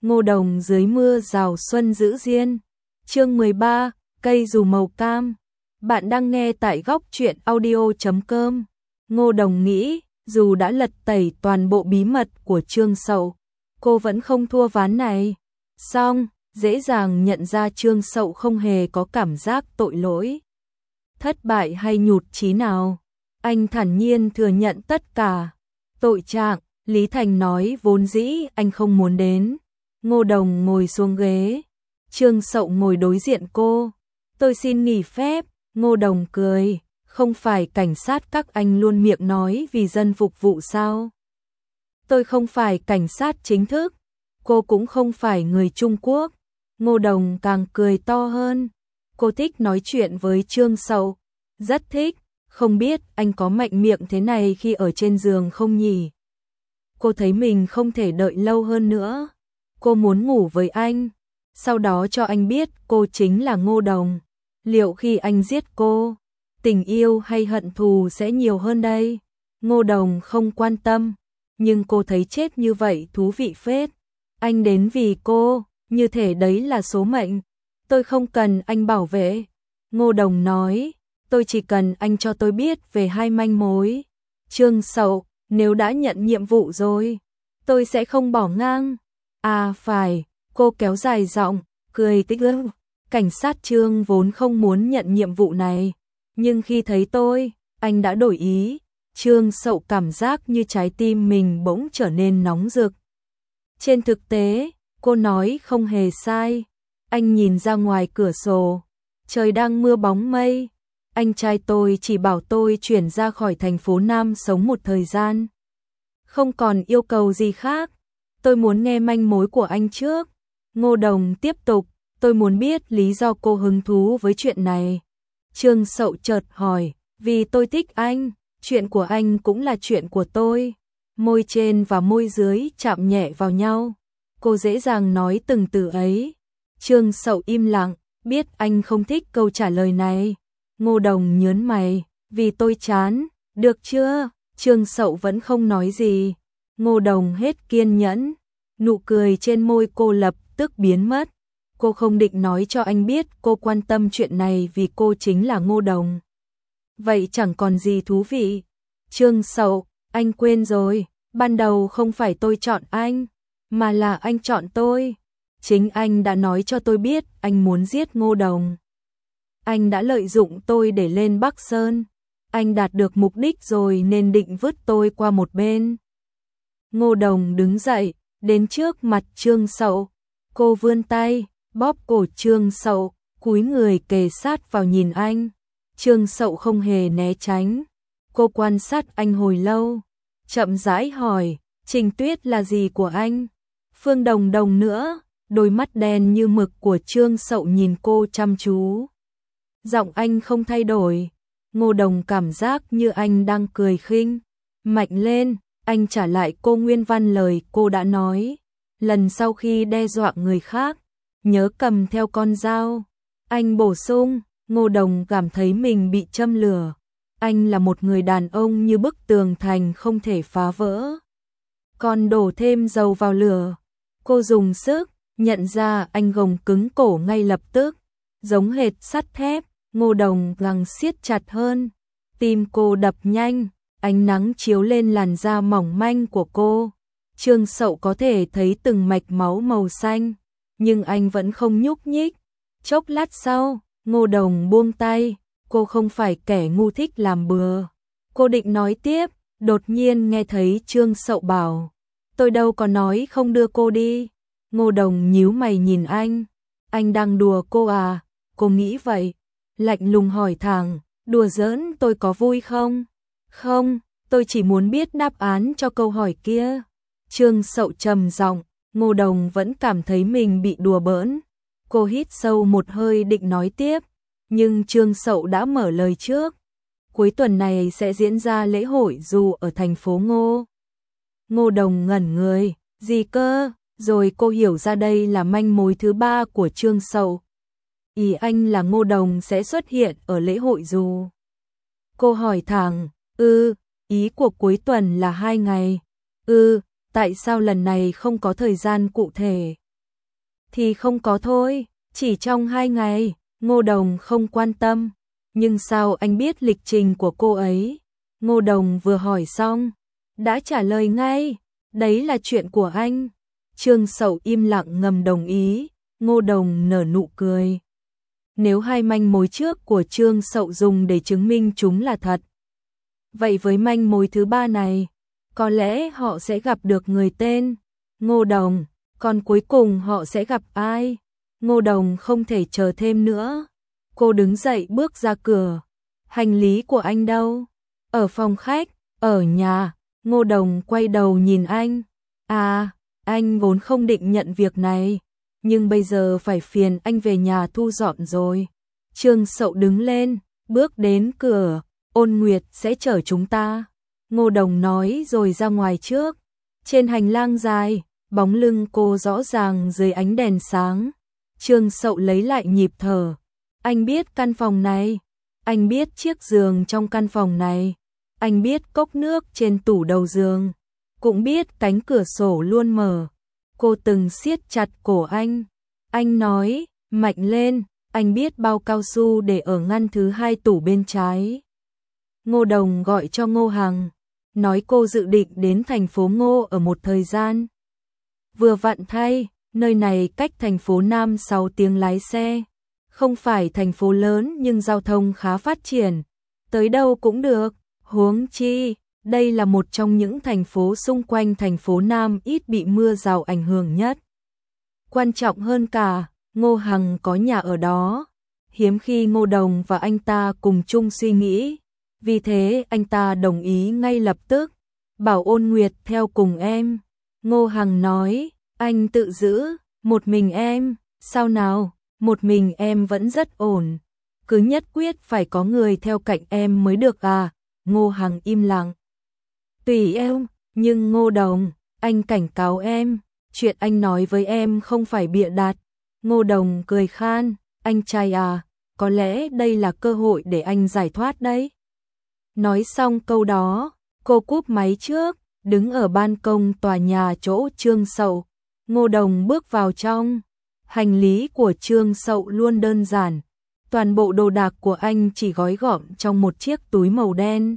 Ngô Đồng dưới mưa rào xuân giữ diên. Chương 13, cây dù màu cam. Bạn đang nghe tại góc truyện audio.com. Ngô Đồng nghĩ, dù đã lật tẩy toàn bộ bí mật của Trương Sậu, cô vẫn không thua ván này. Song, dễ dàng nhận ra Trương Sậu không hề có cảm giác tội lỗi, thất bại hay nhụt chí nào. Anh thản nhiên thừa nhận tất cả. Tội trạng, Lý Thành nói vốn dĩ anh không muốn đến. Ngô Đồng ngồi xuống ghế. Trương Sậu ngồi đối diện cô. Tôi xin nghỉ phép. Ngô Đồng cười. Không phải cảnh sát các anh luôn miệng nói vì dân phục vụ sao? Tôi không phải cảnh sát chính thức. Cô cũng không phải người Trung Quốc. Ngô Đồng càng cười to hơn. Cô thích nói chuyện với Trương Sậu. Rất thích. Không biết anh có mạnh miệng thế này khi ở trên giường không nhỉ? Cô thấy mình không thể đợi lâu hơn nữa. Cô muốn ngủ với anh, sau đó cho anh biết cô chính là Ngô Đồng. Liệu khi anh giết cô, tình yêu hay hận thù sẽ nhiều hơn đây? Ngô Đồng không quan tâm, nhưng cô thấy chết như vậy thú vị phết. Anh đến vì cô, như thể đấy là số mệnh. Tôi không cần anh bảo vệ. Ngô Đồng nói, tôi chỉ cần anh cho tôi biết về hai manh mối. Trương Sậu, nếu đã nhận nhiệm vụ rồi, tôi sẽ không bỏ ngang. À phải, cô kéo dài giọng, cười tích ức. Cảnh sát Trương vốn không muốn nhận nhiệm vụ này, nhưng khi thấy tôi, anh đã đổi ý. Trương Sậu cảm giác như trái tim mình bỗng trở nên nóng rực. Trên thực tế, cô nói không hề sai. Anh nhìn ra ngoài cửa sổ, trời đang mưa bóng mây. Anh trai tôi chỉ bảo tôi chuyển ra khỏi thành phố Nam sống một thời gian. Không còn yêu cầu gì khác. Tôi muốn nghe manh mối của anh trước. Ngô Đồng tiếp tục, tôi muốn biết lý do cô hứng thú với chuyện này. Trương Sậu chợt hỏi, vì tôi thích anh, chuyện của anh cũng là chuyện của tôi. Môi trên và môi dưới chạm nhẹ vào nhau. Cô dễ dàng nói từng từ ấy. Trương Sậu im lặng, biết anh không thích câu trả lời này. Ngô Đồng nhớn mày, vì tôi chán, được chưa? Trương Sậu vẫn không nói gì. Ngô Đồng hết kiên nhẫn, nụ cười trên môi cô lập tức biến mất. Cô không định nói cho anh biết cô quan tâm chuyện này vì cô chính là Ngô Đồng. Vậy chẳng còn gì thú vị. Trương Sậu, anh quên rồi, ban đầu không phải tôi chọn anh, mà là anh chọn tôi. Chính anh đã nói cho tôi biết anh muốn giết Ngô Đồng. Anh đã lợi dụng tôi để lên Bắc Sơn. Anh đạt được mục đích rồi nên định vứt tôi qua một bên. Ngô Đồng đứng dậy, đến trước mặt Trương Sậu. Cô vươn tay, bóp cổ Trương Sậu, cúi người kề sát vào nhìn anh. Trương Sậu không hề né tránh. Cô quan sát anh hồi lâu, chậm rãi hỏi, Trình Tuyết là gì của anh? Phương Đồng Đồng nữa. Đôi mắt đen như mực của Trương Sậu nhìn cô chăm chú. Giọng anh không thay đổi. Ngô Đồng cảm giác như anh đang cười khinh. Mạnh lên, anh trả lại cô nguyên văn lời cô đã nói. Lần sau khi đe dọa người khác, nhớ cầm theo con dao. Anh bổ sung. Ngô Đồng cảm thấy mình bị châm lửa. Anh là một người đàn ông như bức tường thành không thể phá vỡ. Còn đổ thêm dầu vào lửa. Cô dùng sức, nhận ra anh gồng cứng cổ ngay lập tức. Giống hệt sắt thép. Ngô Đồng gắng siết chặt hơn. Tim cô đập nhanh. Ánh nắng chiếu lên làn da mỏng manh của cô. Trương Sậu có thể thấy từng mạch máu màu xanh, nhưng anh vẫn không nhúc nhích. Chốc lát sau, Ngô Đồng buông tay. Cô không phải kẻ ngu thích làm bừa. Cô định nói tiếp, đột nhiên nghe thấy Trương Sậu bảo, tôi đâu có nói không đưa cô đi. Ngô Đồng nhíu mày nhìn anh. Anh đang đùa cô à? Cô nghĩ vậy. Lạnh lùng hỏi thẳng, đùa giỡn tôi có vui không? Không, tôi chỉ muốn biết đáp án cho câu hỏi kia. Trương Sậu trầm giọng. Ngô Đồng vẫn cảm thấy mình bị đùa bỡn. Cô hít sâu một hơi định nói tiếp, nhưng Trương Sậu đã mở lời trước. Cuối tuần này sẽ diễn ra lễ hội dù ở thành phố Ngô. Ngô Đồng ngẩn người, gì cơ? Rồi cô hiểu ra đây là manh mối thứ ba của Trương Sậu. Ý anh là Ngô Đồng sẽ xuất hiện ở lễ hội dù. Cô hỏi thẳng, ý của cuối tuần là 2 ngày. Tại sao lần này không có thời gian cụ thể? Thì không có thôi, chỉ trong 2 ngày, Ngô Đồng không quan tâm. Nhưng sao anh biết lịch trình của cô ấy? Ngô Đồng vừa hỏi xong, đã trả lời ngay, đấy là chuyện của anh. Trương Sậu im lặng ngầm đồng ý, Ngô Đồng nở nụ cười. Nếu hai manh mối trước của Trương Sậu dùng để chứng minh chúng là thật, vậy với manh mối thứ ba này, có lẽ họ sẽ gặp được người tên Ngô Đồng, còn cuối cùng họ sẽ gặp ai? Ngô Đồng không thể chờ thêm nữa. Cô đứng dậy bước ra cửa. Hành lý của anh đâu? Ở phòng khách, ở nhà. Ngô Đồng quay đầu nhìn anh. À, anh vốn không định nhận việc này, nhưng bây giờ phải phiền anh về nhà thu dọn rồi. Trương Sậu đứng lên, bước đến cửa. Ôn Nguyệt sẽ chở chúng ta. Ngô Đồng nói rồi ra ngoài trước. Trên hành lang dài, bóng lưng cô rõ ràng dưới ánh đèn sáng. Trương Sậu lấy lại nhịp thở. Anh biết căn phòng này. Anh biết chiếc giường trong căn phòng này. Anh biết cốc nước trên tủ đầu giường. Cũng biết cánh cửa sổ luôn mở. Cô từng siết chặt cổ anh. Anh nói, mạnh lên. Anh biết bao cao su để ở ngăn thứ 2 tủ bên trái. Ngô Đồng gọi cho Ngô Hằng, nói cô dự định đến thành phố Ngô ở một thời gian. Vừa vặn thay, nơi này cách thành phố Nam 6 tiếng lái xe. Không phải thành phố lớn nhưng giao thông khá phát triển. Tới đâu cũng được, huống chi, đây là một trong những thành phố xung quanh thành phố Nam ít bị mưa rào ảnh hưởng nhất. Quan trọng hơn cả, Ngô Hằng có nhà ở đó. Hiếm khi Ngô Đồng và anh ta cùng chung suy nghĩ. Vì thế anh ta đồng ý ngay lập tức, bảo Ôn Nguyệt theo cùng em. Ngô Hằng nói, anh tự giữ, một mình em, sao nào, một mình em vẫn rất ổn. Cứ nhất quyết phải có người theo cạnh em mới được à. Ngô Hằng im lặng. Tùy em, nhưng Ngô Đồng, anh cảnh cáo em, chuyện anh nói với em không phải bịa đặt. Ngô Đồng cười khan, anh trai à, có lẽ đây là cơ hội để anh giải thoát đấy. Nói xong câu đó, cô cúp máy trước, đứng ở ban công tòa nhà chỗ Trương Sậu. Ngô Đồng bước vào trong. Hành lý của Trương Sậu luôn đơn giản. Toàn bộ đồ đạc của anh chỉ gói gọn trong một chiếc túi màu đen.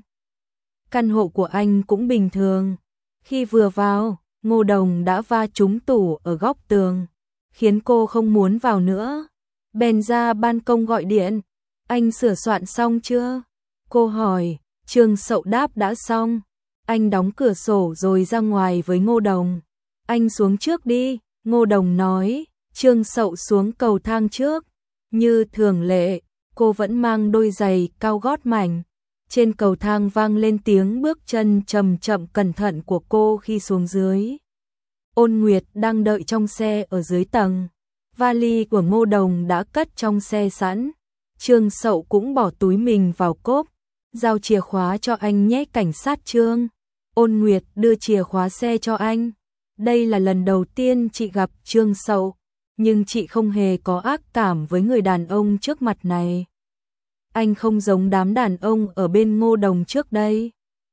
Căn hộ của anh cũng bình thường. Khi vừa vào, Ngô Đồng đã va trúng tủ ở góc tường, khiến cô không muốn vào nữa. Bèn ra ban công gọi điện. Anh sửa soạn xong chưa? Cô hỏi. Trương Sậu đáp đã xong. Anh đóng cửa sổ rồi ra ngoài với Ngô Đồng. Anh xuống trước đi, Ngô Đồng nói. Trương Sậu xuống cầu thang trước. Như thường lệ, cô vẫn mang đôi giày cao gót mảnh. Trên cầu thang vang lên tiếng bước chân chậm chậm cẩn thận của cô khi xuống dưới. Ôn Nguyệt đang đợi trong xe ở dưới tầng. Vali của Ngô Đồng đã cất trong xe sẵn. Trương Sậu cũng bỏ túi mình vào cốp, giao chìa khóa cho anh nhé cảnh sát Trương. Ôn Nguyệt đưa chìa khóa xe cho anh. Đây là lần đầu tiên chị gặp Trương Sậu, nhưng chị không hề có ác cảm với người đàn ông trước mặt này. Anh không giống đám đàn ông ở bên Ngô Đồng trước đây.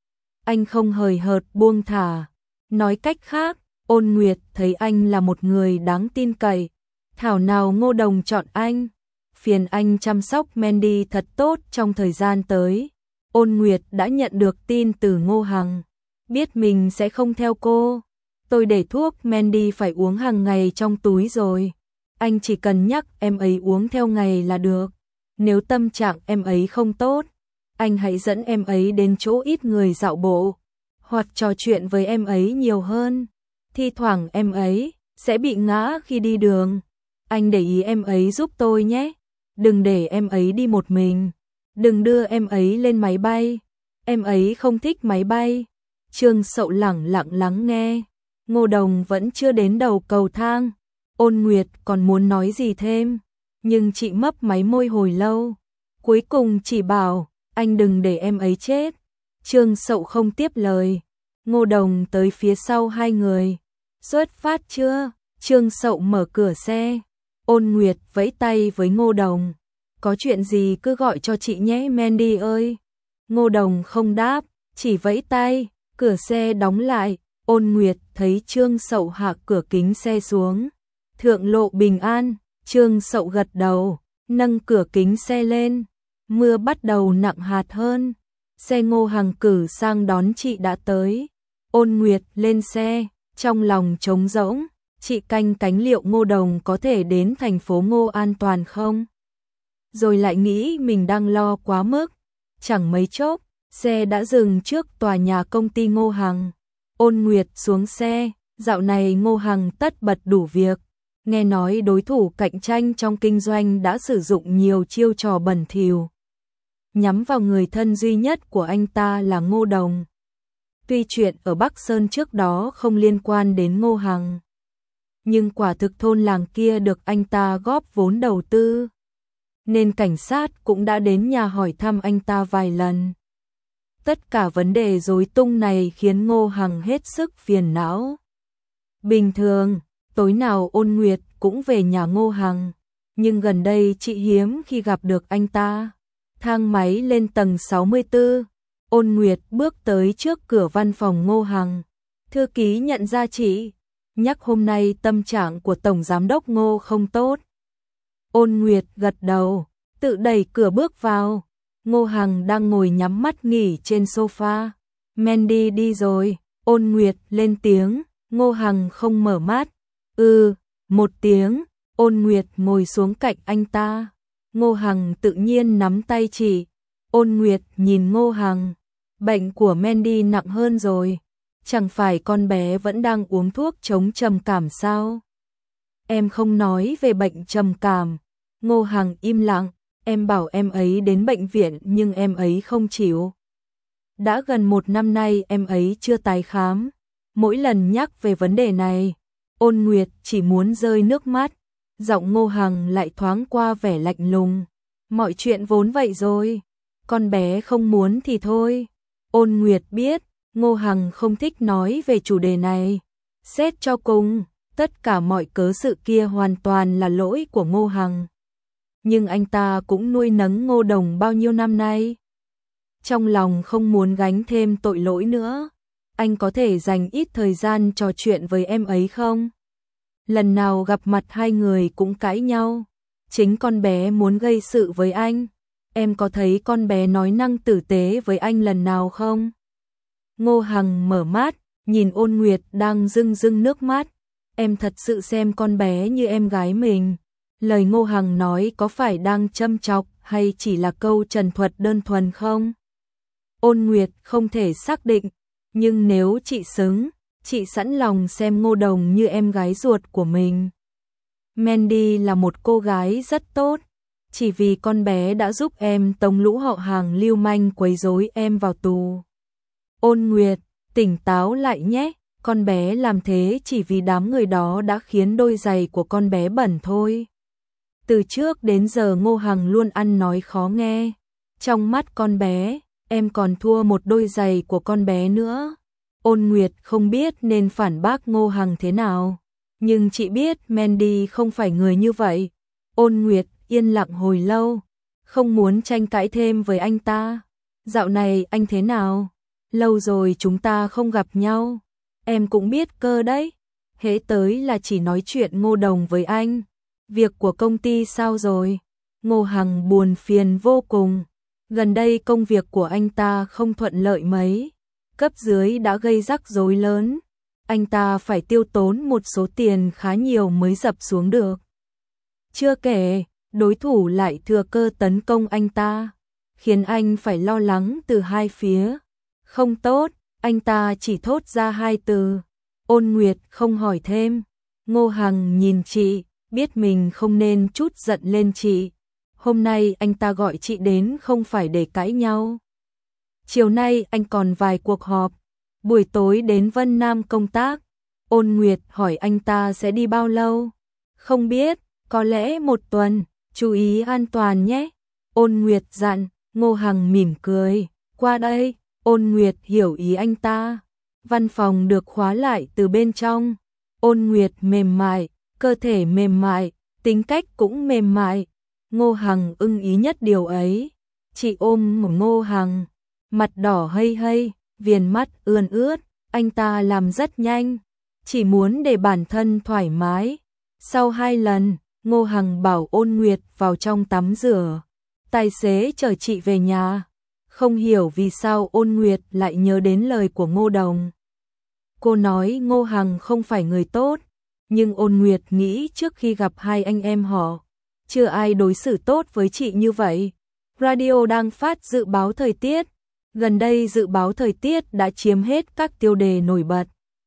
Anh không hời hợt buông thả. Nói cách khác, Ôn Nguyệt thấy anh là một người đáng tin cậy. Thảo nào Ngô Đồng chọn anh. Phiền anh chăm sóc Mandy thật tốt trong thời gian tới. Ôn Nguyệt đã nhận được tin từ Ngô Hằng. Biết mình sẽ không theo cô. Tôi để thuốc Mandy phải uống hàng ngày trong túi rồi. Anh chỉ cần nhắc em ấy uống theo ngày là được. Nếu tâm trạng em ấy không tốt, anh hãy dẫn em ấy đến chỗ ít người dạo bộ, hoặc trò chuyện với em ấy nhiều hơn. Thi thoảng em ấy sẽ bị ngã khi đi đường. Anh để ý em ấy giúp tôi nhé. Đừng để em ấy đi một mình. Đừng đưa em ấy lên máy bay. Em ấy không thích máy bay. Trương Sậu lẳng lặng lắng nghe. Ngô Đồng vẫn chưa đến đầu cầu thang. Ôn Nguyệt còn muốn nói gì thêm, nhưng chị mấp máy môi hồi lâu. Cuối cùng chỉ bảo, anh đừng để em ấy chết. Trương Sậu không tiếp lời. Ngô Đồng tới phía sau hai người. Xuất phát chưa? Trương Sậu mở cửa xe. Ôn Nguyệt vẫy tay với Ngô Đồng. Có chuyện gì cứ gọi cho chị nhé Mandy ơi. Ngô Đồng không đáp, chỉ vẫy tay. Cửa xe đóng lại. Ôn Nguyệt thấy Trương Sậu hạ cửa kính xe xuống. Thượng lộ bình an, Trương Sậu gật đầu, nâng cửa kính xe lên. Mưa bắt đầu nặng hạt hơn. Xe Ngô Hằng cử sang đón chị đã tới. Ôn Nguyệt lên xe, trong lòng trống rỗng. Chị canh cánh liệu Ngô Đồng có thể đến thành phố Ngô an toàn không? Rồi lại nghĩ mình đang lo quá mức. Chẳng mấy chốc, xe đã dừng trước tòa nhà công ty Ngô Hằng. Ôn Nguyệt xuống xe, dạo này Ngô Hằng tất bật đủ việc. Nghe nói đối thủ cạnh tranh trong kinh doanh đã sử dụng nhiều chiêu trò bẩn thỉu, nhắm vào người thân duy nhất của anh ta là Ngô Đồng. Tuy chuyện ở Bắc Sơn trước đó không liên quan đến Ngô Hằng, nhưng quả thực thôn làng kia được anh ta góp vốn đầu tư, nên cảnh sát cũng đã đến nhà hỏi thăm anh ta vài lần. Tất cả vấn đề rối tung này khiến Ngô Hằng hết sức phiền não. Bình thường, tối nào Ôn Nguyệt cũng về nhà Ngô Hằng, nhưng gần đây chị hiếm khi gặp được anh ta. Thang máy lên tầng 64, Ôn Nguyệt bước tới trước cửa văn phòng Ngô Hằng. Thư ký nhận ra chị, nhắc hôm nay tâm trạng của Tổng Giám đốc Ngô không tốt. Ôn Nguyệt gật đầu, tự đẩy cửa bước vào. Ngô Hằng đang ngồi nhắm mắt nghỉ trên sofa. Mandy đi rồi, Ôn Nguyệt lên tiếng. Ngô Hằng không mở mắt. Một tiếng. Ôn Nguyệt ngồi xuống cạnh anh ta. Ngô Hằng tự nhiên nắm tay chị. Ôn Nguyệt nhìn Ngô Hằng. Bệnh của Mandy nặng hơn rồi. Chẳng phải con bé vẫn đang uống thuốc chống trầm cảm sao? Em không nói về bệnh trầm cảm. Ngô Hằng im lặng. Em bảo em ấy đến bệnh viện nhưng em ấy không chịu. Đã gần 1 năm nay em ấy chưa tái khám. Mỗi lần nhắc về vấn đề này, Ôn Nguyệt chỉ muốn rơi nước mắt. Giọng Ngô Hằng lại thoáng qua vẻ lạnh lùng. Mọi chuyện vốn vậy rồi. Con bé không muốn thì thôi. Ôn Nguyệt biết Ngô Hằng không thích nói về chủ đề này. Xét cho cùng, tất cả mọi cớ sự kia hoàn toàn là lỗi của Ngô Hằng. Nhưng anh ta cũng nuôi nấng Ngô Đồng bao nhiêu năm nay. Trong lòng không muốn gánh thêm tội lỗi nữa. Anh có thể dành ít thời gian trò chuyện với em ấy không? Lần nào gặp mặt hai người cũng cãi nhau. Chính con bé muốn gây sự với anh. Em có thấy con bé nói năng tử tế với anh lần nào không? Ngô Hằng mở mắt, nhìn Ôn Nguyệt đang rưng rưng nước mắt. Em thật sự xem con bé như em gái mình. Lời Ngô Hằng nói có phải đang châm chọc hay chỉ là câu trần thuật đơn thuần không? Ôn Nguyệt không thể xác định, nhưng nếu chị xứng, chị sẵn lòng xem Ngô Đồng như em gái ruột của mình. Mandy là một cô gái rất tốt, chỉ vì con bé đã giúp em tống lũ họ hàng lưu manh quấy rối em vào tù. Ôn Nguyệt, tỉnh táo lại nhé, con bé làm thế chỉ vì đám người đó đã khiến đôi giày của con bé bẩn thôi. Từ trước đến giờ Ngô Hằng luôn ăn nói khó nghe. Trong mắt con bé, em còn thua một đôi giày của con bé nữa. Ôn Nguyệt không biết nên phản bác Ngô Hằng thế nào. Nhưng chị biết Mandy không phải người như vậy. Ôn Nguyệt yên lặng hồi lâu, không muốn tranh cãi thêm với anh ta. Dạo này anh thế nào? Lâu rồi chúng ta không gặp nhau. Em cũng biết cơ đấy. Hễ tới là chỉ nói chuyện Ngô Đồng với anh. Việc của công ty sao rồi? Ngô Hằng buồn phiền vô cùng. Gần đây công việc của anh ta không thuận lợi mấy. Cấp dưới đã gây rắc rối lớn. Anh ta phải tiêu tốn một số tiền khá nhiều mới dập xuống được. Chưa kể, đối thủ lại thừa cơ tấn công anh ta, khiến anh phải lo lắng từ hai phía. Không tốt, anh ta chỉ thốt ra 2 từ. Ôn Nguyệt không hỏi thêm. Ngô Hằng nhìn chị, biết mình không nên trút giận lên chị. Hôm nay anh ta gọi chị đến không phải để cãi nhau. Chiều nay anh còn vài cuộc họp, buổi tối đến Vân Nam công tác. Ôn Nguyệt hỏi anh ta sẽ đi bao lâu. Không biết, có lẽ 1 tuần, chú ý an toàn nhé. Ôn Nguyệt dặn. Ngô Hằng mỉm cười. Qua đây. Ôn Nguyệt hiểu ý anh ta. Văn phòng được khóa lại từ bên trong. Ôn Nguyệt mềm mại, cơ thể mềm mại, tính cách cũng mềm mại. Ngô Hằng ưng ý nhất điều ấy. Chị ôm một Ngô Hằng, mặt đỏ hây hây, viền mắt ươn ướt. Anh ta làm rất nhanh, chỉ muốn để bản thân thoải mái. Sau 2 lần, Ngô Hằng bảo Ôn Nguyệt vào trong tắm rửa. Tài xế chở chị về nhà. Không hiểu vì sao Ôn Nguyệt lại nhớ đến lời của Ngô Đồng. Cô nói Ngô Hằng không phải người tốt, nhưng Ôn Nguyệt nghĩ trước khi gặp hai anh em họ, chưa ai đối xử tốt với chị như vậy. Radio đang phát dự báo thời tiết. Gần đây dự báo thời tiết đã chiếm hết các tiêu đề nổi bật.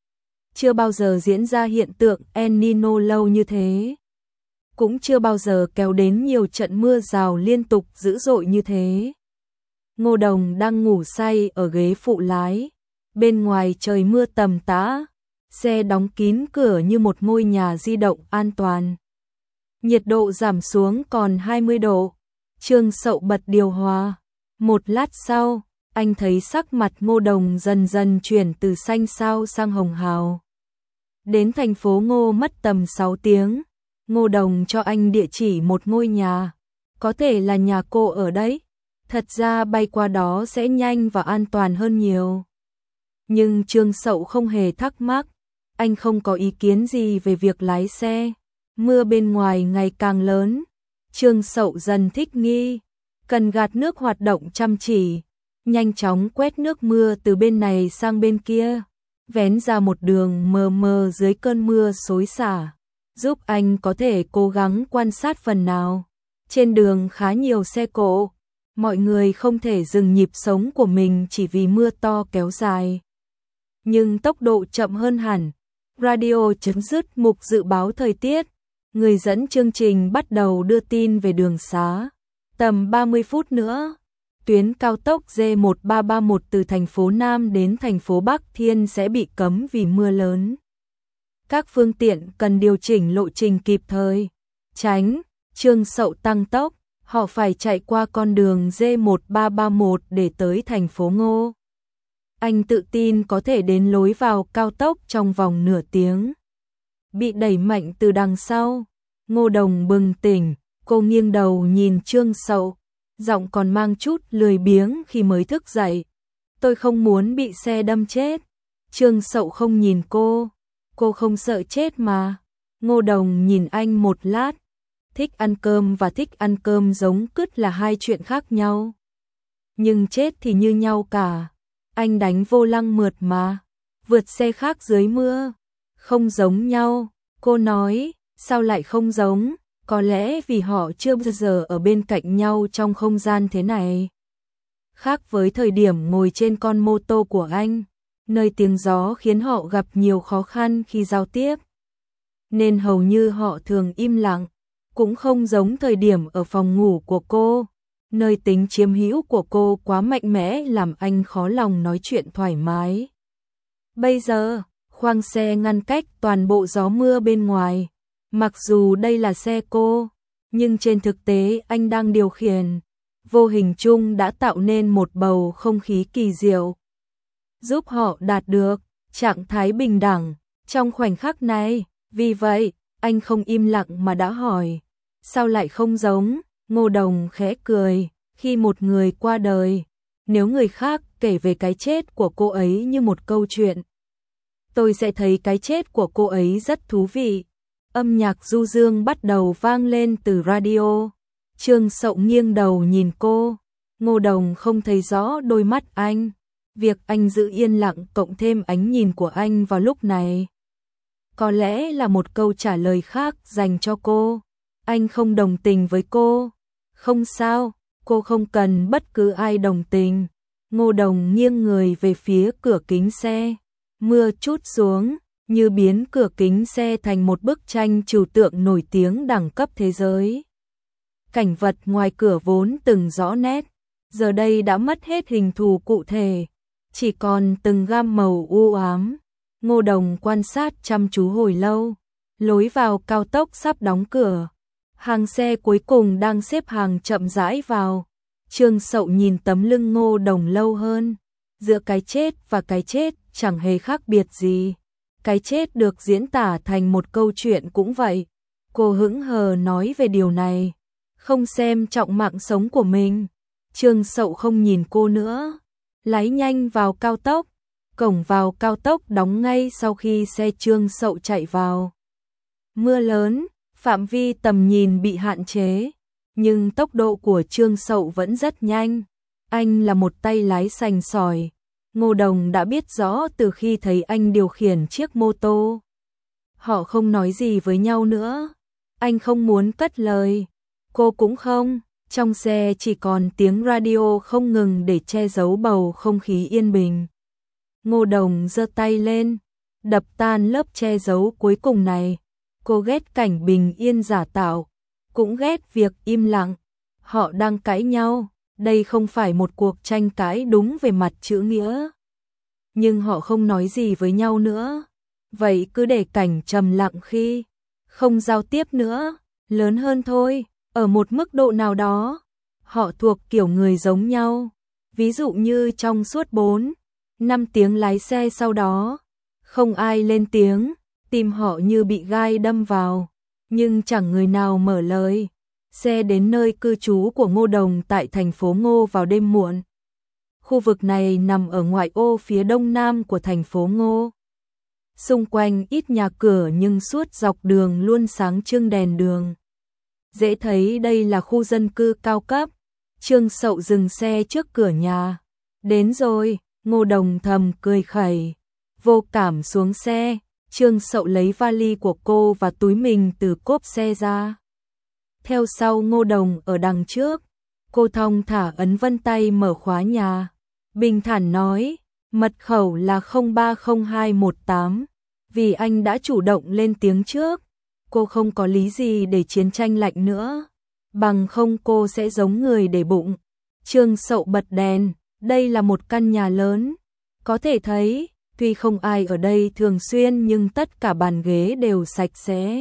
Chưa bao giờ diễn ra hiện tượng El Nino lâu như thế. Cũng chưa bao giờ kéo đến nhiều trận mưa rào liên tục dữ dội như thế. Ngô Đồng đang ngủ say ở ghế phụ lái. Bên ngoài trời mưa tầm tã. Xe đóng kín cửa như một ngôi nhà di động an toàn. Nhiệt độ giảm xuống còn 20 độ. Trương Sậu bật điều hòa. Một lát sau, anh thấy sắc mặt Ngô Đồng dần dần chuyển từ xanh xao sang hồng hào. Đến thành phố Ngô mất tầm 6 tiếng. Ngô Đồng cho anh địa chỉ một ngôi nhà. Có thể là nhà cô ở đấy. Thật ra bay qua đó sẽ nhanh và an toàn hơn nhiều. Nhưng Trương Sậu không hề thắc mắc. Anh không có ý kiến gì về việc lái xe. Mưa bên ngoài ngày càng lớn. Trương Sậu dần thích nghi. Cần gạt nước hoạt động chăm chỉ. Nhanh chóng quét nước mưa từ bên này sang bên kia. Vén ra một đường mờ mờ dưới cơn mưa xối xả. Giúp anh có thể cố gắng quan sát phần nào. Trên đường khá nhiều xe cộ. Mọi người không thể dừng nhịp sống của mình chỉ vì mưa to kéo dài. Nhưng tốc độ chậm hơn hẳn. Radio chấm dứt mục dự báo thời tiết. Người dẫn chương trình bắt đầu đưa tin về đường xá. Tầm 30 phút nữa, tuyến cao tốc D1331 từ thành phố Nam đến thành phố Bắc Thiên sẽ bị cấm vì mưa lớn. Các phương tiện cần điều chỉnh lộ trình kịp thời. Tránh, Trương Sậu tăng tốc, họ phải chạy qua con đường D1331 để tới thành phố Ngô. Anh tự tin có thể đến lối vào cao tốc trong vòng nửa tiếng. Bị đẩy mạnh từ đằng sau, Ngô Đồng bừng tỉnh, cô nghiêng đầu nhìn Trương Sậu, giọng còn mang chút lười biếng khi mới thức dậy. Tôi không muốn bị xe đâm chết. Trương Sậu không nhìn cô không sợ chết mà. Ngô Đồng nhìn anh một lát. Thích ăn cơm và thích ăn cơm giống cứt là hai chuyện khác nhau. Nhưng chết thì như nhau cả. Anh đánh vô lăng mượt mà. Vượt xe khác dưới mưa. Không giống nhau. Cô nói, sao lại không giống? Có lẽ vì họ chưa bao giờ ở bên cạnh nhau trong không gian thế này. Khác với thời điểm ngồi trên con mô tô của anh, nơi tiếng gió khiến họ gặp nhiều khó khăn khi giao tiếp. Nên hầu như họ thường im lặng, cũng không giống thời điểm ở phòng ngủ của cô, nơi tính chiếm hữu của cô quá mạnh mẽ làm anh khó lòng nói chuyện thoải mái. Bây giờ, khoang xe ngăn cách toàn bộ gió mưa bên ngoài. Mặc dù đây là xe cô, nhưng trên thực tế anh đang điều khiển. Vô hình chung đã tạo nên một bầu không khí kỳ diệu, giúp họ đạt được trạng thái bình đẳng trong khoảnh khắc này. Vì vậy, anh không im lặng mà đã hỏi, sao lại không giống? Ngô Đồng khẽ cười, khi một người qua đời, nếu người khác kể về cái chết của cô ấy như một câu chuyện, tôi sẽ thấy cái chết của cô ấy rất thú vị. Âm nhạc du dương bắt đầu vang lên từ radio. Trương Sậu nghiêng đầu nhìn cô. Ngô Đồng không thấy rõ đôi mắt anh. Việc anh giữ yên lặng cộng thêm ánh nhìn của anh vào lúc này, có lẽ là một câu trả lời khác dành cho cô. Anh không đồng tình với cô. Không sao, cô không cần bất cứ ai đồng tình. Ngô Đồng nghiêng người về phía cửa kính xe. Mưa trút xuống, như biến cửa kính xe thành một bức tranh trừu tượng nổi tiếng đẳng cấp thế giới. Cảnh vật ngoài cửa vốn từng rõ nét, giờ đây đã mất hết hình thù cụ thể, chỉ còn từng gam màu u ám. Ngô Đồng quan sát chăm chú hồi lâu, lối vào cao tốc sắp đóng cửa. Hàng xe cuối cùng đang xếp hàng chậm rãi vào. Trương Sậu nhìn tấm lưng Ngô Đồng lâu hơn. Giữa cái chết và cái chết chẳng hề khác biệt gì. Cái chết được diễn tả thành một câu chuyện cũng vậy. Cô hững hờ nói về điều này, không xem trọng mạng sống của mình. Trương Sậu không nhìn cô nữa, lái nhanh vào cao tốc. Cổng vào cao tốc đóng ngay sau khi xe Trương Sậu chạy vào. Mưa lớn, phạm vi tầm nhìn bị hạn chế, nhưng tốc độ của Trương Sậu vẫn rất nhanh. Anh là một tay lái sành sỏi. Ngô Đồng đã biết rõ từ khi thấy anh điều khiển chiếc mô tô. Họ không nói gì với nhau nữa. Anh không muốn cất lời. Cô cũng không. Trong xe chỉ còn tiếng radio không ngừng để che giấu bầu không khí yên bình. Ngô Đồng giơ tay lên, đập tan lớp che giấu cuối cùng này. Cô ghét cảnh bình yên giả tạo, cũng ghét việc im lặng. Họ đang cãi nhau, đây không phải một cuộc tranh cãi đúng về mặt chữ nghĩa. Nhưng họ không nói gì với nhau nữa. Vậy cứ để cảnh trầm lặng khi không giao tiếp nữa, lớn hơn thôi, ở một mức độ nào đó. Họ thuộc kiểu người giống nhau. Ví dụ như trong suốt 4-5 tiếng lái xe sau đó, không ai lên tiếng, tim họ như bị gai đâm vào, nhưng chẳng người nào mở lời. Xe đến nơi cư trú của Ngô Đồng tại thành phố Ngô vào đêm muộn. Khu vực này nằm ở ngoại ô phía đông nam của thành phố Ngô. Xung quanh ít nhà cửa nhưng suốt dọc đường luôn sáng trưng đèn đường. Dễ thấy đây là khu dân cư cao cấp. Trương Sậu dừng xe trước cửa nhà. Đến rồi, Ngô Đồng thầm cười khẩy. Vô cảm xuống xe, Trương Sậu lấy vali của cô và túi mình từ cốp xe ra. Theo sau Ngô Đồng ở đằng trước, cô thong thả ấn vân tay mở khóa nhà. Bình thản nói, mật khẩu là 030218. Vì anh đã chủ động lên tiếng trước, cô không có lý gì để chiến tranh lạnh nữa. Bằng không cô sẽ giống người để bụng. Trương Sậu bật đèn, đây là một căn nhà lớn. Có thể thấy, tuy không ai ở đây thường xuyên nhưng tất cả bàn ghế đều sạch sẽ.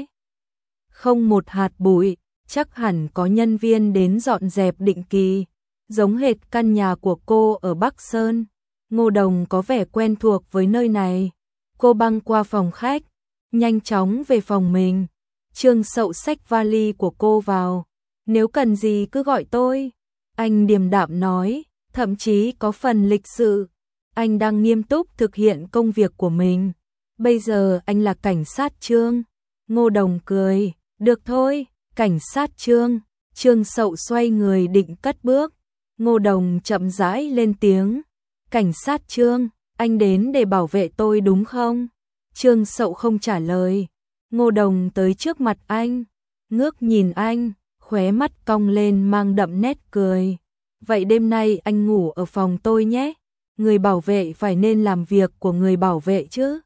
Không một hạt bụi, chắc hẳn có nhân viên đến dọn dẹp định kỳ. Giống hệt căn nhà của cô ở Bắc Sơn. Ngô Đồng có vẻ quen thuộc với nơi này. Cô băng qua phòng khách, nhanh chóng về phòng mình. Trương Sậu xách vali của cô vào. Nếu cần gì cứ gọi tôi. Anh điềm đạm nói, thậm chí có phần lịch sự. Anh đang nghiêm túc thực hiện công việc của mình. Bây giờ anh là cảnh sát Trương. Ngô Đồng cười, được thôi, cảnh sát Trương. Trương Sậu xoay người định cất bước. Ngô Đồng chậm rãi lên tiếng, cảnh sát Trương, anh đến để bảo vệ tôi đúng không? Trương Sậu không trả lời. Ngô Đồng tới trước mặt anh, ngước nhìn anh, khóe mắt cong lên mang đậm nét cười. Vậy đêm nay anh ngủ ở phòng tôi nhé. Người bảo vệ phải nên làm việc của người bảo vệ chứ.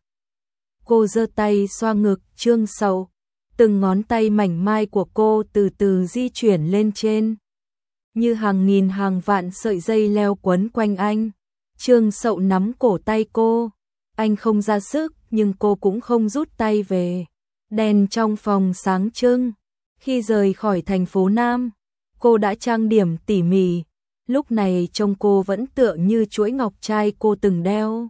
Cô giơ tay xoa ngực Trương Sậu. Từng ngón tay mảnh mai của cô từ từ di chuyển lên trên. Như hàng nghìn hàng vạn sợi dây leo quấn quanh anh. Trương Sậu nắm cổ tay cô. Anh không ra sức nhưng cô cũng không rút tay về. Đèn trong phòng sáng trưng. Khi rời khỏi thành phố Nam, cô đã trang điểm tỉ mỉ. Lúc này trông cô vẫn tựa như chuỗi ngọc trai cô từng đeo.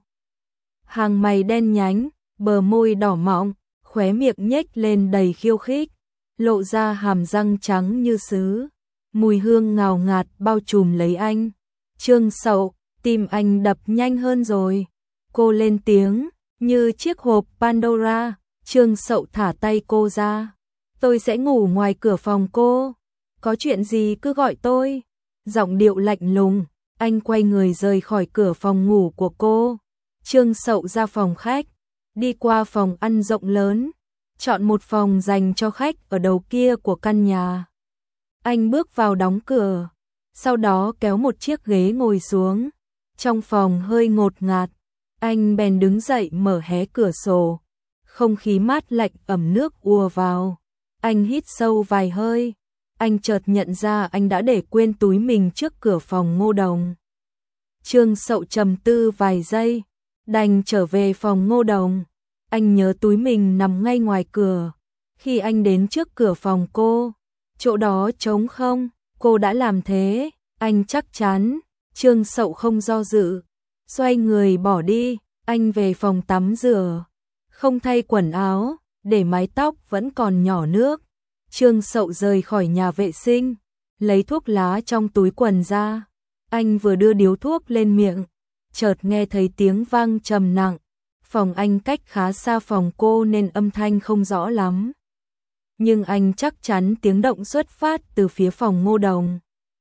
Hàng mày đen nhánh, bờ môi đỏ mọng, khóe miệng nhếch lên đầy khiêu khích, lộ ra hàm răng trắng như sứ. Mùi hương ngào ngạt bao trùm lấy anh. Trương Sậu, tim anh đập nhanh hơn rồi. Cô lên tiếng, như chiếc hộp Pandora. Trương Sậu thả tay cô ra. Tôi sẽ ngủ ngoài cửa phòng cô. Có chuyện gì cứ gọi tôi. Giọng điệu lạnh lùng, anh quay người rời khỏi cửa phòng ngủ của cô. Trương Sậu ra phòng khách, đi qua phòng ăn rộng lớn, chọn một phòng dành cho khách ở đầu kia của căn nhà. Anh bước vào đóng cửa, sau đó kéo một chiếc ghế ngồi xuống. Trong phòng hơi ngột ngạt, anh bèn đứng dậy mở hé cửa sổ. Không khí mát lạnh ẩm nước ùa vào. Anh hít sâu vài hơi. Anh chợt nhận ra anh đã để quên túi mình trước cửa phòng Ngô Đồng. Trương Sậu trầm tư vài giây, đành trở về phòng Ngô Đồng. Anh nhớ túi mình nằm ngay ngoài cửa. Khi anh đến trước cửa phòng cô, chỗ đó trống không, cô đã làm thế, anh chắc chắn. Trương Sậu không do dự, xoay người bỏ đi. Anh về phòng tắm rửa, không thay quần áo, để mái tóc vẫn còn nhỏ nước. Trương Sậu rời khỏi nhà vệ sinh, lấy thuốc lá trong túi quần ra. Anh vừa đưa điếu thuốc lên miệng, chợt nghe thấy tiếng vang trầm nặng. Phòng anh cách khá xa phòng cô nên âm thanh không rõ lắm. nhưng anh chắc chắn tiếng động xuất phát từ phía phòng Ngô Đồng.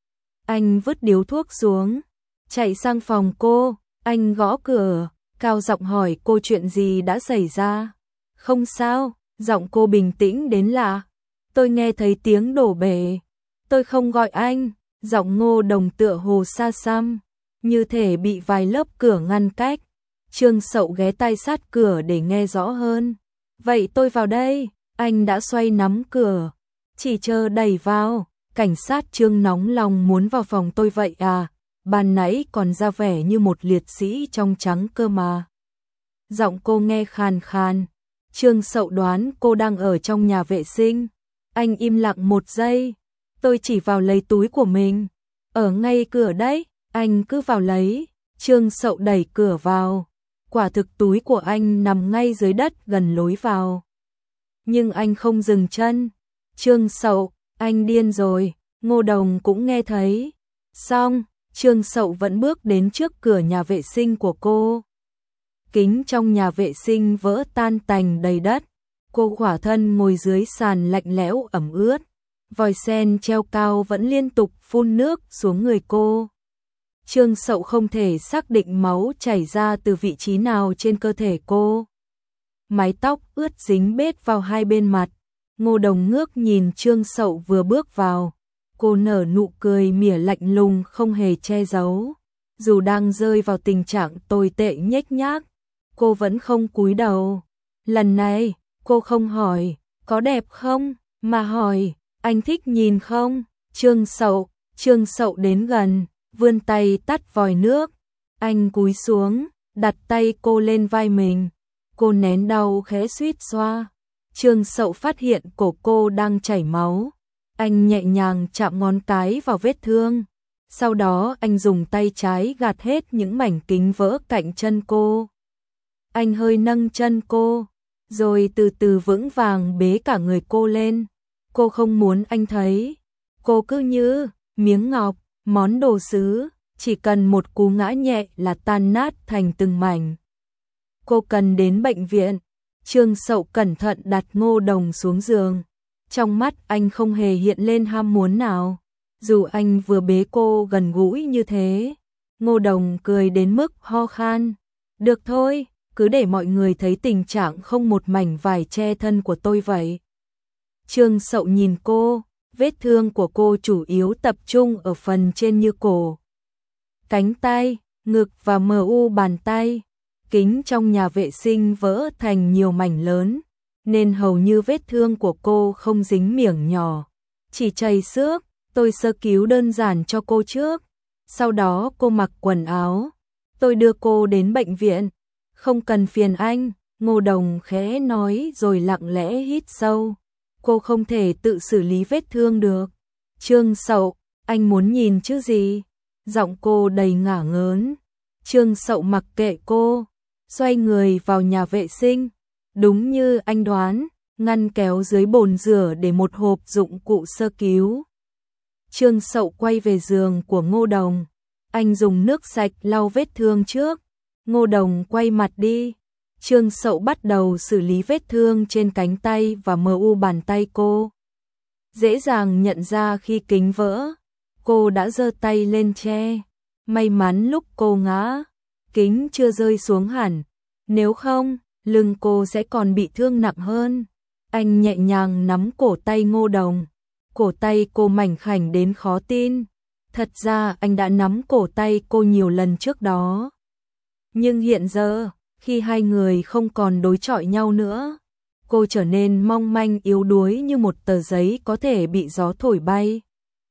Anh vứt điếu thuốc xuống, chạy sang phòng cô, anh gõ cửa, cao giọng hỏi cô chuyện gì đã xảy ra. Không sao, giọng cô bình tĩnh đến lạ. Tôi nghe thấy tiếng đổ bể. Tôi không gọi anh, giọng Ngô Đồng tựa hồ xa xăm, như thể bị vài lớp cửa ngăn cách. Trương Sậu ghé tai sát cửa để nghe rõ hơn. Vậy tôi vào đây, anh đã xoay nắm cửa, chỉ chờ đẩy vào. Cảnh sát Trương nóng lòng muốn vào phòng tôi vậy à, ban nãy còn ra vẻ như một liệt sĩ trong trắng cơ mà. Giọng cô nghe khàn khàn. Trương Sậu đoán cô đang ở trong nhà vệ sinh. Anh im lặng một giây. Tôi chỉ vào lấy túi của mình. Ở ngay cửa đấy, anh cứ vào lấy. Trương Sậu đẩy cửa vào. Quả thực túi của anh nằm ngay dưới đất gần lối vào. Nhưng anh không dừng chân. Trương Sậu, anh điên rồi. Ngô Đồng cũng nghe thấy. Xong, Trương Sậu vẫn bước đến trước cửa nhà vệ sinh của cô. Kính trong nhà vệ sinh vỡ tan tành đầy đất. Cô khỏa thân ngồi dưới sàn lạnh lẽo ẩm ướt. Vòi sen treo cao vẫn liên tục phun nước xuống người cô. Trương Sậu không thể xác định máu chảy ra từ vị trí nào trên cơ thể cô. Mái tóc ướt dính bết vào hai bên mặt. Ngô Đồng ngước nhìn Trương Sậu vừa bước vào. Cô nở nụ cười mỉa lạnh lùng không hề che giấu. Dù đang rơi vào tình trạng tồi tệ nhếch nhác, cô vẫn không cúi đầu. Lần này, cô không hỏi, có đẹp không, mà hỏi, anh thích nhìn không? Trương Sậu đến gần, vươn tay tắt vòi nước. Anh cúi xuống, đặt tay cô lên vai mình. Cô nén đau khẽ suýt xoa. Trương Sậu phát hiện cổ cô đang chảy máu. Anh nhẹ nhàng chạm ngón cái vào vết thương. Sau đó anh dùng tay trái gạt hết những mảnh kính vỡ cạnh chân cô. Anh hơi nâng chân cô, rồi từ từ vững vàng bế cả người cô lên. Cô không muốn anh thấy. Cô cứ như miếng ngọc, món đồ sứ, chỉ cần một cú ngã nhẹ là tan nát thành từng mảnh. Cô cần đến bệnh viện. Trương Sậu cẩn thận đặt Ngô Đồng xuống giường. Trong mắt anh không hề hiện lên ham muốn nào. Dù anh vừa bế cô gần gũi như thế. Ngô Đồng cười đến mức ho khan. Được thôi, cứ để mọi người thấy tình trạng không một mảnh vải che thân của tôi vậy. Trương Sậu nhìn cô. Vết thương của cô chủ yếu tập trung ở phần trên như cổ, cánh tay, ngực và bàn tay. Kính trong nhà vệ sinh vỡ thành nhiều mảnh lớn, nên hầu như vết thương của cô không dính miệng nhỏ, chỉ chảy xước. Tôi sơ cứu đơn giản cho cô trước, sau đó cô mặc quần áo. Tôi đưa cô đến bệnh viện. Không cần phiền anh, Ngô Đồng khẽ nói rồi lặng lẽ hít sâu. Cô không thể tự xử lý vết thương được. Trương Sậu, anh muốn nhìn chứ gì? Giọng cô đầy ngả ngớn. Trương Sậu mặc kệ cô, xoay người vào nhà vệ sinh. Đúng như anh đoán, ngăn kéo dưới bồn rửa để một hộp dụng cụ sơ cứu. Trương Sậu quay về giường của Ngô Đồng. Anh dùng nước sạch lau vết thương trước. Ngô Đồng quay mặt đi. Trương Sậu bắt đầu xử lý vết thương trên cánh tay và bàn tay cô. Dễ dàng nhận ra khi kính vỡ. Cô đã giơ tay lên che. May mắn lúc cô ngã, kính chưa rơi xuống hẳn. Nếu không, lưng cô sẽ còn bị thương nặng hơn. Anh nhẹ nhàng nắm cổ tay Ngô Đồng. Cổ tay cô mảnh khảnh đến khó tin. Thật ra anh đã nắm cổ tay cô nhiều lần trước đó. Nhưng hiện giờ, khi hai người không còn đối chọi nhau nữa, cô trở nên mong manh yếu đuối như một tờ giấy có thể bị gió thổi bay.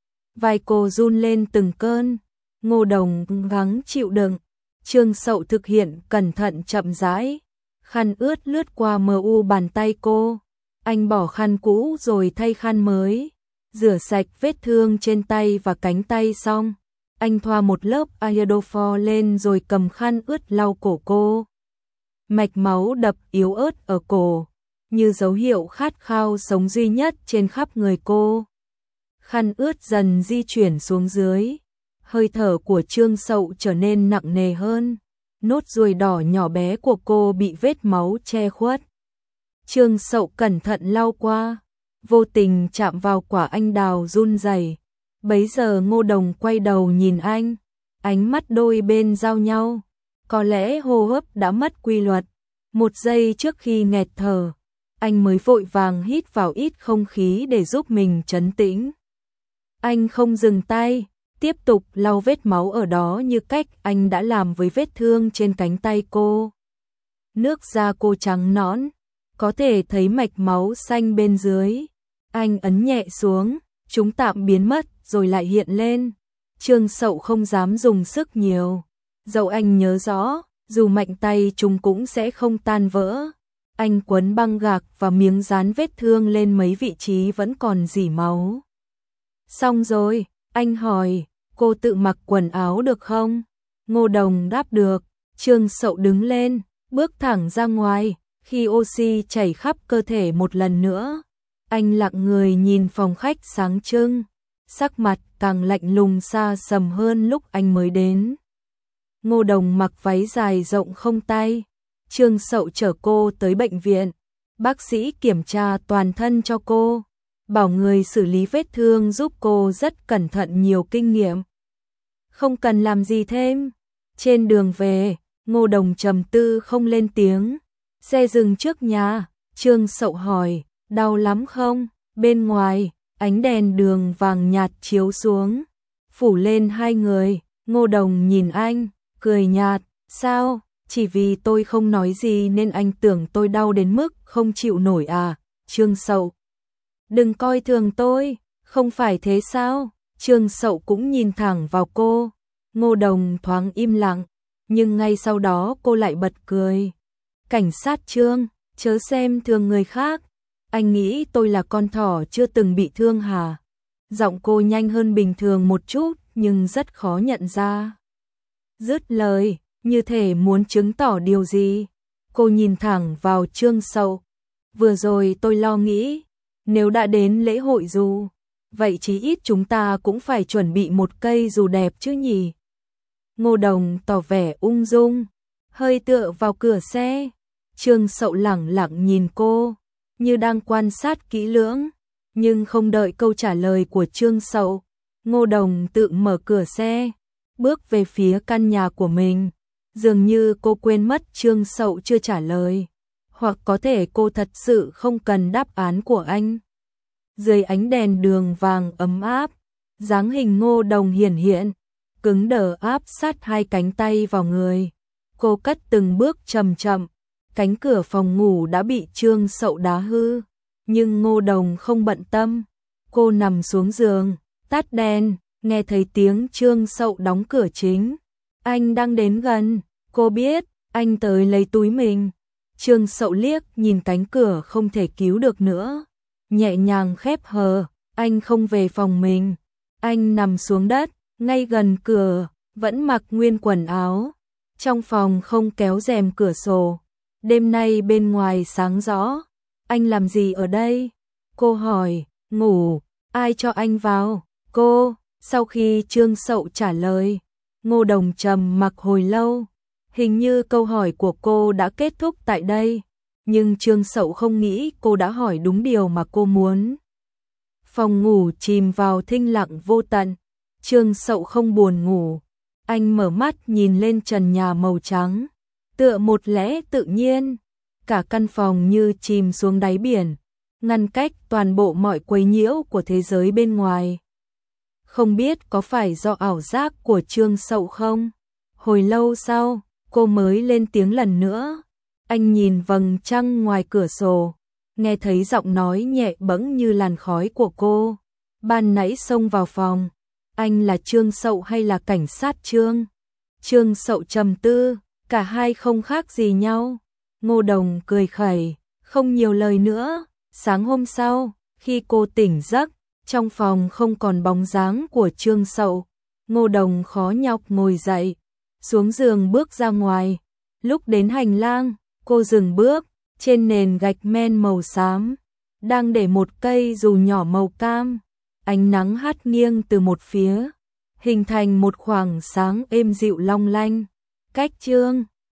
Vai cô run lên từng cơn. Ngô Đồng gắng chịu đựng. Trương Sậu thực hiện cẩn thận chậm rãi. Khăn ướt lướt qua bàn tay cô. Anh bỏ khăn cũ rồi thay khăn mới. Rửa sạch vết thương trên tay và cánh tay xong. Anh thoa một lớp iodofor lên rồi cầm khăn ướt lau cổ cô. Mạch máu đập yếu ớt ở cổ, như dấu hiệu khát khao sống duy nhất trên khắp người cô. Khăn ướt dần di chuyển xuống dưới. Hơi thở của Trương Sậu trở nên nặng nề hơn. Nốt ruồi đỏ nhỏ bé của cô bị vết máu che khuất. Trương Sậu cẩn thận lau qua. vô tình chạm vào quả anh đào run rẩy. Bấy giờ Ngô Đồng quay đầu nhìn anh, ánh mắt đôi bên giao nhau, có lẽ hô hấp đã mất quy luật. Một giây trước khi nghẹt thở, anh mới vội vàng hít vào ít không khí để giúp mình trấn tĩnh. Anh không dừng tay, tiếp tục lau vết máu ở đó như cách anh đã làm với vết thương trên cánh tay cô. Nước da cô trắng nõn, có thể thấy mạch máu xanh bên dưới. Anh ấn nhẹ xuống, chúng tạm biến mất rồi lại hiện lên. Trương Sậu không dám dùng sức nhiều. Dẫu anh nhớ rõ, dù mạnh tay chúng cũng sẽ không tan vỡ. Anh quấn băng gạc và miếng dán vết thương lên mấy vị trí vẫn còn rỉ máu. Xong rồi, anh hỏi, cô tự mặc quần áo được không? Ngô Đồng đáp được. Trương Sậu đứng lên, bước thẳng ra ngoài. Khi oxy chảy khắp cơ thể một lần nữa, anh lặng người nhìn phòng khách sáng trưng, sắc mặt càng lạnh lùng xa sầm hơn lúc anh mới đến. Ngô Đồng mặc váy dài rộng không tay. Trương Sậu chở cô tới bệnh viện. Bác sĩ kiểm tra toàn thân cho cô, bảo người xử lý vết thương giúp cô rất cẩn thận, nhiều kinh nghiệm. Không cần làm gì thêm. Trên đường về, Ngô Đồng trầm tư không lên tiếng. Xe dừng trước nhà, Trương Sậu hỏi, đau lắm không? Bên ngoài, ánh đèn đường vàng nhạt chiếu xuống, phủ lên hai người. Ngô Đồng nhìn anh, cười nhạt, sao? Chỉ vì tôi không nói gì nên anh tưởng tôi đau đến mức không chịu nổi à? Trương Sậu, đừng coi thường tôi, không phải thế sao? Trương Sậu cũng nhìn thẳng vào cô. Ngô Đồng thoáng im lặng, nhưng ngay sau đó cô lại bật cười. Cảnh sát Trương, chớ xem thường người khác. Anh nghĩ tôi là con thỏ chưa từng bị thương hả? Giọng cô nhanh hơn bình thường một chút nhưng rất khó nhận ra. Dứt lời, như thể muốn chứng tỏ điều gì. Cô nhìn thẳng vào Trương Sậu. Vừa rồi tôi lo nghĩ, nếu đã đến lễ hội dù, vậy chí ít chúng ta cũng phải chuẩn bị một cây dù đẹp chứ nhỉ? Ngô Đồng tỏ vẻ ung dung, hơi tựa vào cửa xe. Trương Sậu lẳng lặng nhìn cô, như đang quan sát kỹ lưỡng, nhưng không đợi câu trả lời của Trương Sậu, Ngô Đồng tự mở cửa xe, bước về phía căn nhà của mình. Dường như cô quên mất Trương Sậu chưa trả lời, hoặc có thể cô thật sự không cần đáp án của anh. Dưới ánh đèn đường vàng ấm áp, dáng hình Ngô Đồng hiển hiện, cứng đờ áp sát hai cánh tay vào người. Cô cất từng bước chậm chậm. Cánh cửa phòng ngủ đã bị Trương Sậu đá hư, nhưng Ngô Đồng không bận tâm. Cô nằm xuống giường, tắt đèn, nghe thấy tiếng Trương Sậu đóng cửa chính. Anh đang đến gần, cô biết, anh tới lấy túi mình. Trương Sậu liếc nhìn cánh cửa không thể cứu được nữa, nhẹ nhàng khép hờ. Anh không về phòng mình, anh nằm xuống đất, ngay gần cửa, vẫn mặc nguyên quần áo. Trong phòng không kéo rèm cửa sổ. Đêm nay bên ngoài sáng rõ. Anh làm gì ở đây? Cô hỏi. Ngủ. Ai cho anh vào? Cô. Sau khi Trương Sậu trả lời, Ngô Đồng trầm mặc hồi lâu. Hình như câu hỏi của cô đã kết thúc tại đây, nhưng Trương Sậu không nghĩ cô đã hỏi đúng điều mà cô muốn. Phòng ngủ chìm vào thinh lặng vô tận. Trương Sậu không buồn ngủ. Anh mở mắt nhìn lên trần nhà màu trắng, tựa một lẽ tự nhiên. Cả căn phòng như chìm xuống đáy biển, ngăn cách toàn bộ mọi quấy nhiễu của thế giới bên ngoài. Không biết có phải do ảo giác của Trương Sậu không? Hồi lâu sau, cô mới lên tiếng lần nữa. Anh nhìn vầng trăng ngoài cửa sổ, nghe thấy giọng nói nhẹ bẫng như làn khói của cô. Ban nãy xông vào phòng, anh là Trương Sậu hay là cảnh sát Trương? Trương Sậu trầm tư, cả hai không khác gì nhau. Ngô Đồng cười khẩy, không nhiều lời nữa. Sáng hôm sau, khi cô tỉnh giấc, trong phòng không còn bóng dáng của Trương Sậu. Ngô Đồng khó nhọc ngồi dậy, xuống giường bước ra ngoài. Lúc đến hành lang, cô dừng bước, trên nền gạch men màu xám, đang để một cây dù nhỏ màu cam. Ánh nắng hắt nghiêng từ một phía, hình thành một khoảng sáng êm dịu long lanh. Cách Trương